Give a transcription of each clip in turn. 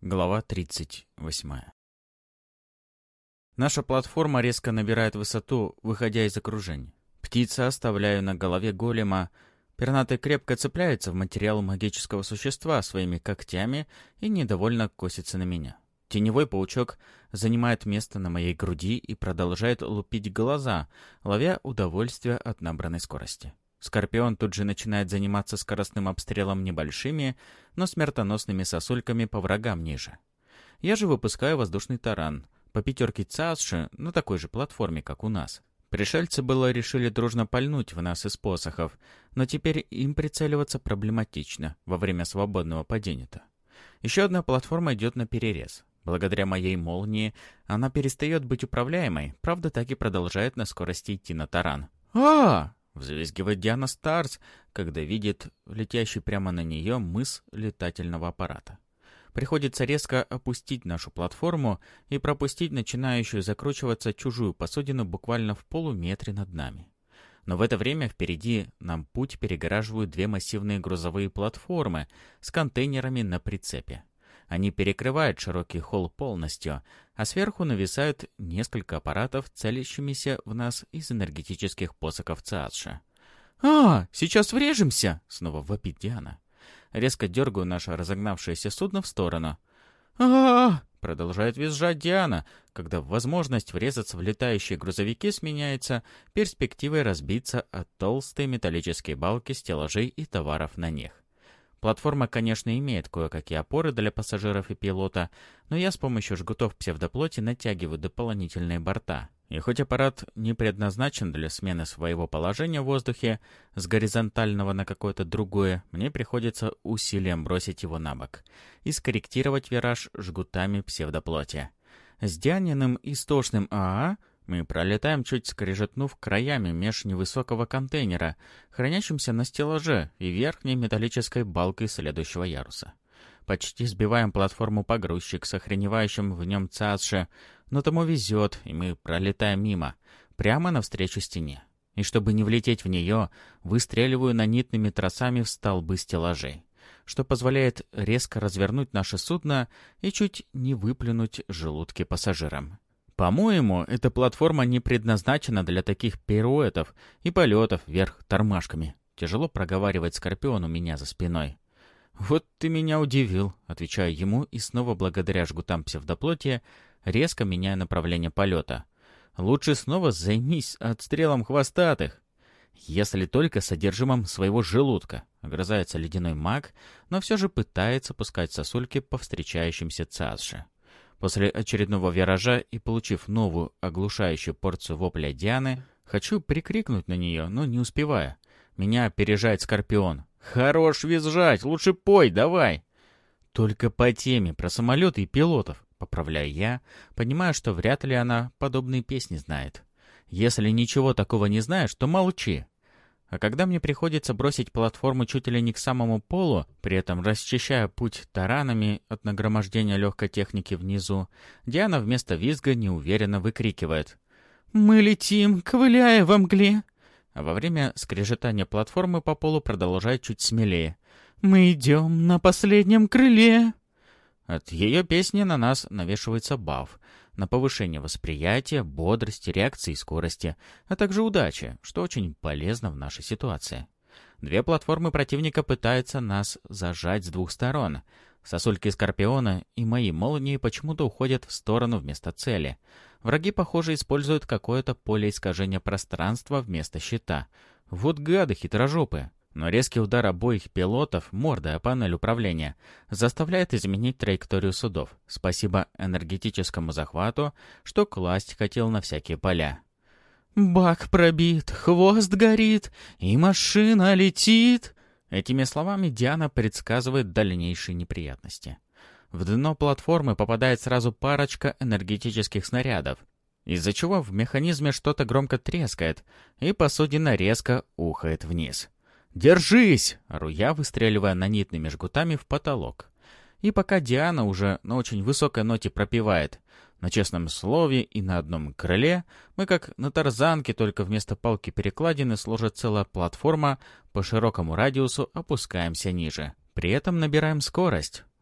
Глава 38. Наша платформа резко набирает высоту, выходя из окружения. Птица оставляю на голове голема. Пернатый крепко цепляется в материал магического существа своими когтями и недовольно косится на меня. Теневой паучок занимает место на моей груди и продолжает лупить глаза, ловя удовольствие от набранной скорости. Скорпион тут же начинает заниматься скоростным обстрелом небольшими, но смертоносными сосульками по врагам ниже. Я же выпускаю воздушный таран по пятерке Цаосши на такой же платформе, как у нас. Пришельцы было решили дружно пальнуть в нас из посохов, но теперь им прицеливаться проблематично во время свободного падения-то. Еще одна платформа идет на перерез. Благодаря моей молнии она перестает быть управляемой, правда так и продолжает на скорости идти на таран. Взвизгивает Диана Старс, когда видит летящий прямо на нее мыс летательного аппарата. Приходится резко опустить нашу платформу и пропустить начинающую закручиваться чужую посудину буквально в полуметре над нами. Но в это время впереди нам путь перегораживают две массивные грузовые платформы с контейнерами на прицепе. Они перекрывают широкий холл полностью, а сверху нависают несколько аппаратов, целящимися в нас из энергетических посохов Цаосши. Сейчас врежемся!» — снова вопит Диана. Резко дергаю наше разогнавшееся судно в сторону. Продолжает визжать Диана, когда возможность врезаться в летающие грузовики сменяется перспективой разбиться от толстые металлические балки стеллажей и товаров на них. Платформа, конечно, имеет кое-какие опоры для пассажиров и пилота, но я с помощью жгутов псевдоплоти натягиваю дополнительные борта. И хоть аппарат не предназначен для смены своего положения в воздухе с горизонтального на какое-то другое, мне приходится усилием бросить его на бок и скорректировать вираж жгутами псевдоплоти. С Дианиным истошным АА мы пролетаем, чуть скрежетнув краями меж невысокого контейнера, хранящимся на стеллаже, и верхней металлической балкой следующего яруса. Почти сбиваем платформу погрузчик с охреневающим в нем Цаосши, но тому везет, и мы пролетаем мимо, прямо навстречу стене. И чтобы не влететь в нее, выстреливаю нанитными тросами в столбы стеллажей, что позволяет резко развернуть наше судно и чуть не выплюнуть желудки пассажирам. По-моему, эта платформа не предназначена для таких пируэтов и полетов вверх тормашками. Тяжело проговаривает Скорпион у меня за спиной. «Вот ты меня удивил», — отвечаю ему и снова благодаря жгутам псевдоплоти резко меняю направление полета. «Лучше снова займись отстрелом хвостатых». «Если только содержимым своего желудка», — огрызается ледяной маг, но все же пытается пускать сосульки по встречающимся Цаосши. После очередного виража и получив новую оглушающую порцию вопля Дианы, хочу прикрикнуть на нее, но не успеваю. Меня опережает Скорпион. «Хорош визжать, лучше пой, давай!» «Только по теме, про самолеты и пилотов», — поправляю я, понимая, что вряд ли она подобные песни знает. «Если ничего такого не знаешь, то молчи». А когда мне приходится бросить платформу чуть ли не к самому полу, при этом расчищая путь таранами от нагромождения легкой техники внизу, Диана вместо визга неуверенно выкрикивает: «Мы летим, ковыляя во мгле!» А во время скрежетания платформы по полу продолжает чуть смелее: «Мы идем на последнем крыле!» От ее песни на нас навешивается баф на повышение восприятия, бодрости, реакции и скорости, а также удачи, что очень полезно в нашей ситуации. Две платформы противника пытаются нас зажать с двух сторон. Сосульки Скорпиона и мои молнии почему-то уходят в сторону вместо цели. Враги, похоже, используют какое-то поле искажения пространства вместо щита. Вот гады хитрожопые. Но резкий удар обоих пилотов мордой о панель управления заставляет изменить траекторию судов. Спасибо энергетическому захвату, что класть хотел на всякие поля. «Бак пробит, хвост горит, и машина летит!» Этими словами Диана предсказывает дальнейшие неприятности. В дно платформы попадает сразу парочка энергетических снарядов, из-за чего в механизме что-то громко трескает, и посудина резко ухает вниз. «Держись!» — ору я, выстреливая нанитными жгутами в потолок. И пока Диана уже на очень высокой ноте пропевает «На честном слове и на одном крыле», мы как на тарзанке, только вместо палки-перекладины сложит целая платформа, по широкому радиусу опускаемся ниже. При этом набираем скорость.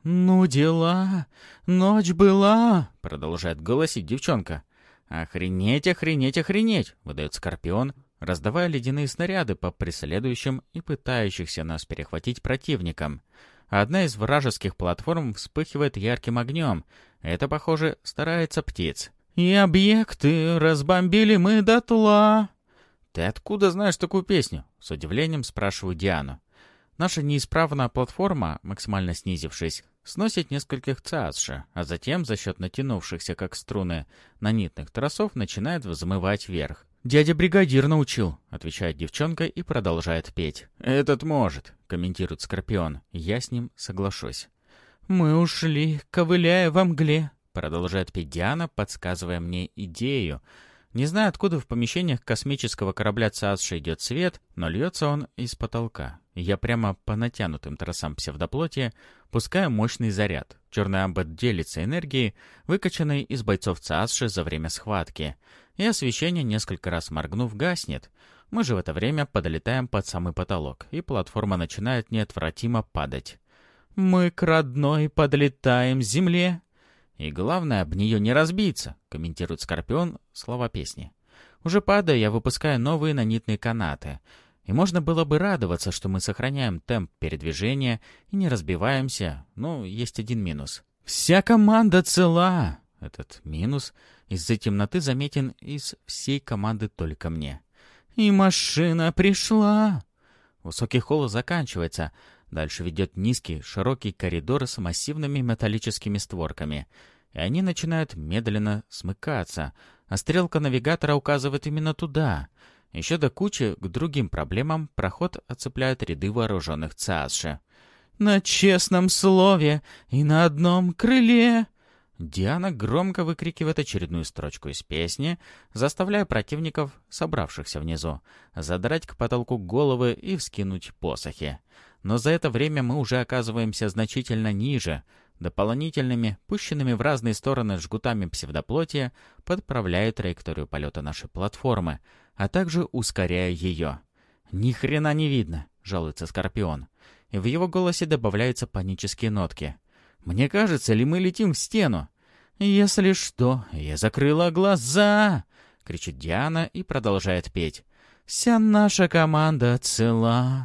«Ну дела, ночь была», — продолжает голосить девчонка. «Охренеть, охренеть, охренеть», — выдает Скорпион, раздавая ледяные снаряды по преследующим и пытающихся нас перехватить противникам. Одна из вражеских платформ вспыхивает ярким огнем. Это, похоже, старается птиц. «И объекты разбомбили мы дотла». «Ты откуда знаешь такую песню?» — с удивлением спрашиваю Диану. Наша неисправная платформа, максимально снизившись, сносит нескольких ЦАСШ, а затем, за счет натянувшихся, как струны, нанитных тросов, начинает взмывать вверх. «Дядя бригадир научил», — отвечает девчонка и продолжает петь. «Этот может», — комментирует Скорпион. Я с ним соглашусь. «Мы ушли, ковыляя во мгле», — продолжает петь Диана, подсказывая мне идею. Не знаю, откуда в помещениях космического корабля ЦАСШ идет свет, но льется он из потолка. Я прямо по натянутым тросам псевдоплоти пускаю мощный заряд. Черный амбет делится энергией, выкачанной из бойцов ЦАСШ за время схватки. И освещение, несколько раз моргнув, гаснет. Мы же в это время подлетаем под самый потолок, и платформа начинает неотвратимо падать. «Мы к родной подлетаем земле». «И главное, об нее не разбиться», — комментирует Скорпион слова песни. Уже падая, я выпускаю новые нанитные канаты. И можно было бы радоваться, что мы сохраняем темп передвижения и не разбиваемся, но есть один минус. «Вся команда цела!» Этот минус из-за темноты заметен из всей команды только мне. «И машина пришла!» Высокий холл заканчивается. Дальше ведет низкий, широкий коридор с массивными металлическими створками. И они начинают медленно смыкаться, а стрелка навигатора указывает именно туда. Еще до кучи к другим проблемам проход оцепляют ряды вооруженных ЦАСШ. «На честном слове и на одном крыле!» Диана громко выкрикивает очередную строчку из песни, заставляя противников, собравшихся внизу, задрать к потолку головы и вскинуть посохи. Но за это время мы уже оказываемся значительно ниже. Дополнительными, пущенными в разные стороны жгутами псевдоплоти, подправляют траекторию полета нашей платформы, а также ускоряя ее. «Ни хрена не видно», — жалуется Скорпион. И в его голосе добавляются панические нотки. «Мне кажется, ли мы летим в стену?» «Если что, я закрыла глаза!» — кричит Диана и продолжает петь. «Вся наша команда цела!»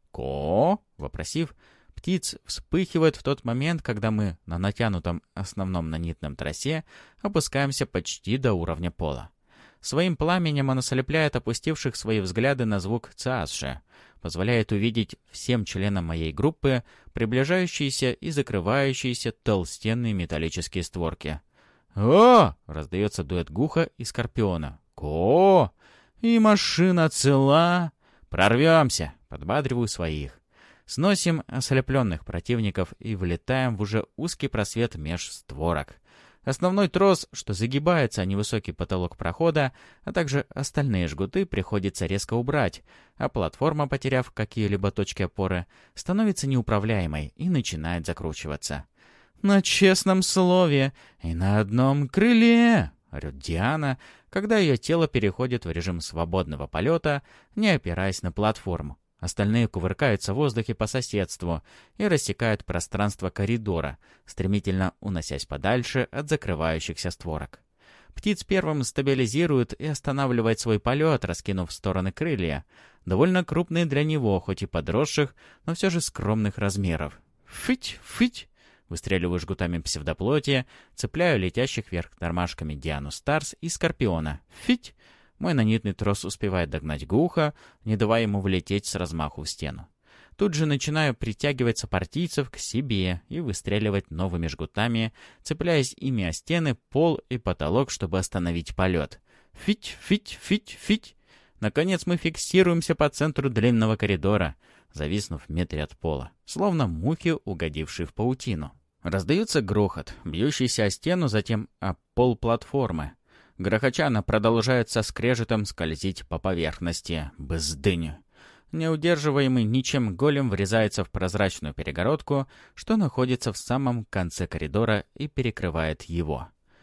«Ко?» — вопросив, птиц вспыхивает в тот момент, когда мы на натянутом основном нанитном тросе опускаемся почти до уровня пола. Своим пламенем он ослепляет опустивших свои взгляды на звук ЦАСШ, позволяет увидеть всем членам моей группы приближающиеся и закрывающиеся толстенные металлические створки. «О!» — раздается дуэт Гуха и Скорпиона. «Ко!» «И машина цела!» «Прорвемся!» — подбадриваю своих. Сносим ослепленных противников и влетаем в уже узкий просвет меж створок. Основной трос, что загибается о невысокий потолок прохода, а также остальные жгуты приходится резко убрать, а платформа, потеряв какие-либо точки опоры, становится неуправляемой и начинает закручиваться. «На честном слове и на одном крыле!» — орёт Диана, когда ее тело переходит в режим свободного полета, не опираясь на платформу. Остальные кувыркаются в воздухе по соседству и рассекают пространство коридора, стремительно уносясь подальше от закрывающихся створок. Птиц первым стабилизирует и останавливает свой полет, раскинув в стороны крылья, довольно крупные для него, хоть и подросших, но все же скромных размеров. «Фыть! Фыть!» Выстреливаю жгутами псевдоплоти, цепляю летящих вверх тормашками Диану Старс и Скорпиона. «Фить!» Мой нанитный трос успевает догнать Гуха, не давая ему влететь с размаху в стену. Тут же начинаю притягивать сопартийцев к себе и выстреливать новыми жгутами, цепляясь ими о стены, пол и потолок, чтобы остановить полет. Фить, фить, фить, фить. Наконец мы фиксируемся по центру длинного коридора, зависнув в метре от пола, словно мухи, угодившие в паутину. Раздается грохот, бьющийся о стену, затем о пол платформы. Грохоча она продолжает со скрежетом скользить по поверхности. Бздынь. Неудерживаемый ничем голем врезается в прозрачную перегородку, что находится в самом конце коридора и перекрывает его.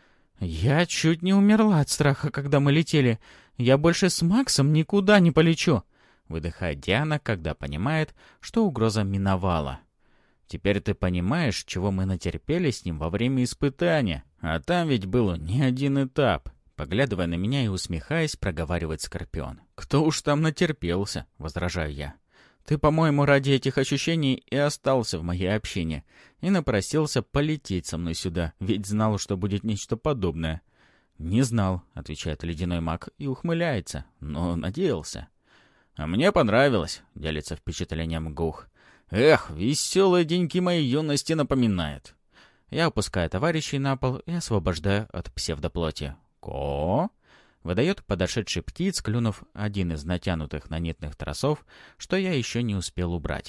«Я чуть не умерла от страха, когда мы летели. Я больше с Максом никуда не полечу», — выдыхает Диана, когда понимает, что угроза миновала. Теперь ты понимаешь, чего мы натерпелись с ним во время испытания. А там ведь был не один этап. Поглядывая на меня и усмехаясь, проговаривает Скорпион. «Кто уж там натерпелся?» — возражаю я. «Ты, по-моему, ради этих ощущений и остался в моей общине. И напросился полететь со мной сюда, ведь знал, что будет нечто подобное». «Не знал», — отвечает ледяной маг и ухмыляется, но надеялся. «А мне понравилось», — делится впечатлением Гух. «Эх, веселые деньки моей юности напоминает». Я опускаю товарищей на пол и освобождаю от псевдоплоти. «Ко?» — выдает подошедший птиц, клюнув один из натянутых на нитных тросов, что я еще не успел убрать.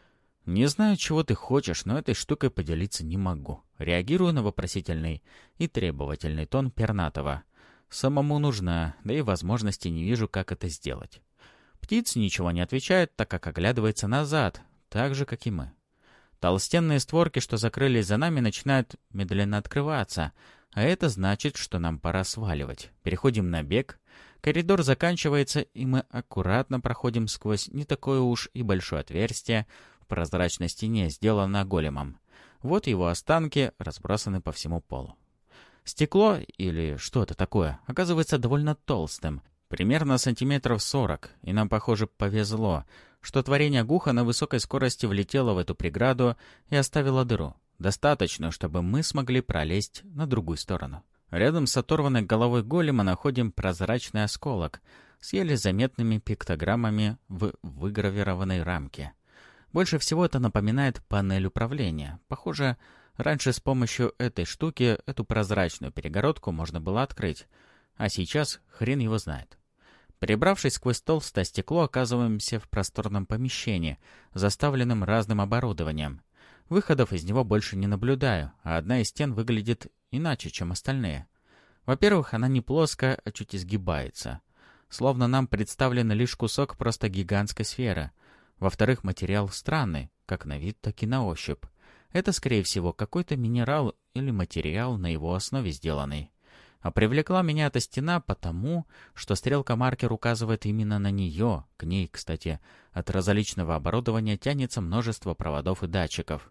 «Не знаю, чего ты хочешь, но этой штукой поделиться не могу». Реагирую на вопросительный и требовательный тон пернатого. Самому нужна, да и возможности не вижу, как это сделать. Птиц ничего не отвечает, так как оглядывается назад, так же, как и мы. Толстенные створки, что закрылись за нами, начинают медленно открываться, а это значит, что нам пора сваливать. Переходим на бег. Коридор заканчивается, и мы аккуратно проходим сквозь не такое уж и большое отверстие в прозрачной стене, сделанное големом. Вот его останки разбросаны по всему полу. Стекло, или что это такое, оказывается довольно толстым, примерно сантиметров 40, и нам, похоже, повезло, что творение Гуха на высокой скорости влетело в эту преграду и оставило дыру, достаточно, чтобы мы смогли пролезть на другую сторону. Рядом с оторванной головой голема находим прозрачный осколок с еле заметными пиктограммами в выгравированной рамке. Больше всего это напоминает панель управления. Похоже, раньше с помощью этой штуки эту прозрачную перегородку можно было открыть, а сейчас хрен его знает. Перебравшись сквозь толстое стекло, оказываемся в просторном помещении, заставленном разным оборудованием. Выходов из него больше не наблюдаю, а одна из стен выглядит иначе, чем остальные. Во-первых, она не плоская, а чуть изгибается. Словно нам представлен лишь кусок просто гигантской сферы. Во-вторых, материал странный, как на вид, так и на ощупь. Это, скорее всего, какой-то минерал или материал на его основе сделанный. А привлекла меня эта стена потому, что стрелка-маркер указывает именно на нее. К ней, кстати, от различного оборудования тянется множество проводов и датчиков.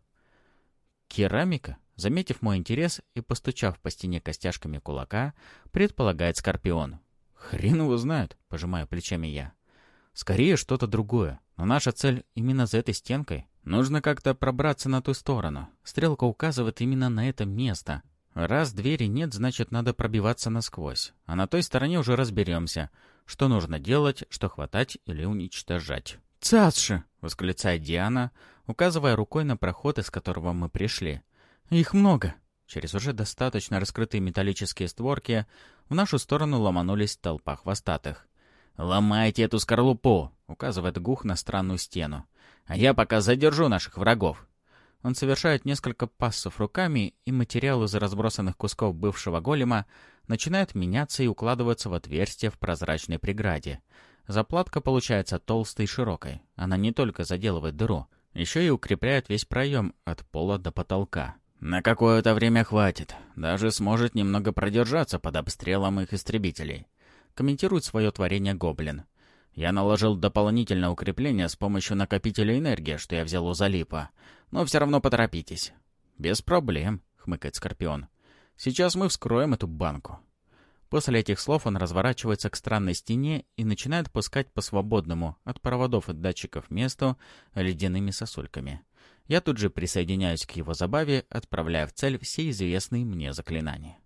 Керамика, заметив мой интерес и постучав по стене костяшками кулака, предполагает Скорпион. «Хрен его знает», — пожимаю плечами я. «Скорее что-то другое, но наша цель именно за этой стенкой. Нужно как-то пробраться на ту сторону. Стрелка указывает именно на это место. Раз двери нет, значит, надо пробиваться насквозь. А на той стороне уже разберемся, что нужно делать, что хватать или уничтожать». «Цацши!» — восклицает Диана, указывая рукой на проход, из которого мы пришли. «Их много!» Через уже достаточно раскрытые металлические створки в нашу сторону ломанулись толпа хвостатых. «Ломайте эту скорлупу!» — указывает Гух на странную стену. «А я пока задержу наших врагов!» Он совершает несколько пассов руками, и материал из разбросанных кусков бывшего голема начинает меняться и укладываться в отверстие в прозрачной преграде. Заплатка получается толстой и широкой. Она не только заделывает дыру, еще и укрепляет весь проем от пола до потолка. «На какое-то время хватит. Даже сможет немного продержаться под обстрелом их истребителей», — комментирует свое творение гоблин. «Я наложил дополнительное укрепление с помощью накопителя энергии, что я взял у Залипа. Но все равно поторопитесь». «Без проблем», — хмыкает Скорпион. «Сейчас мы вскроем эту банку». После этих слов он разворачивается к странной стене и начинает пускать по свободному от проводов и датчиков месту ледяными сосульками. Я тут же присоединяюсь к его забаве, отправляя в цель все известные мне заклинания.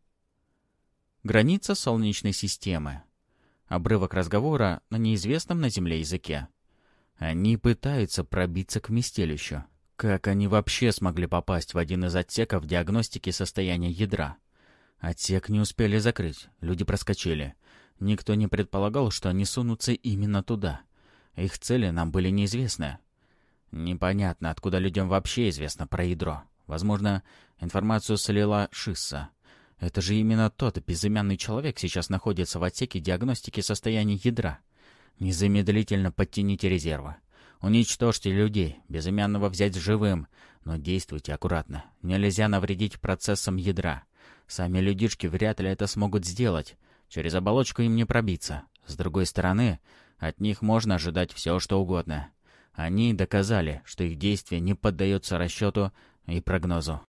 Граница Солнечной системы. Обрывок разговора на неизвестном на Земле языке. Они пытаются пробиться к вместилищу. Как они вообще смогли попасть в один из отсеков диагностики состояния ядра? Отсек не успели закрыть, люди проскочили. Никто не предполагал, что они сунутся именно туда. Их цели нам были неизвестны. Непонятно, откуда людям вообще известно про ядро. Возможно, информацию слила Шисса. Это же именно тот безымянный человек сейчас находится в отсеке диагностики состояния ядра. Незамедлительно подтяните резервы. Уничтожьте людей, безымянного взять живым, но действуйте аккуратно. Нельзя навредить процессам ядра. Сами людишки вряд ли это смогут сделать. Через оболочку им не пробиться. С другой стороны, от них можно ожидать все, что угодно. Они доказали, что их действие не поддается расчету и прогнозу.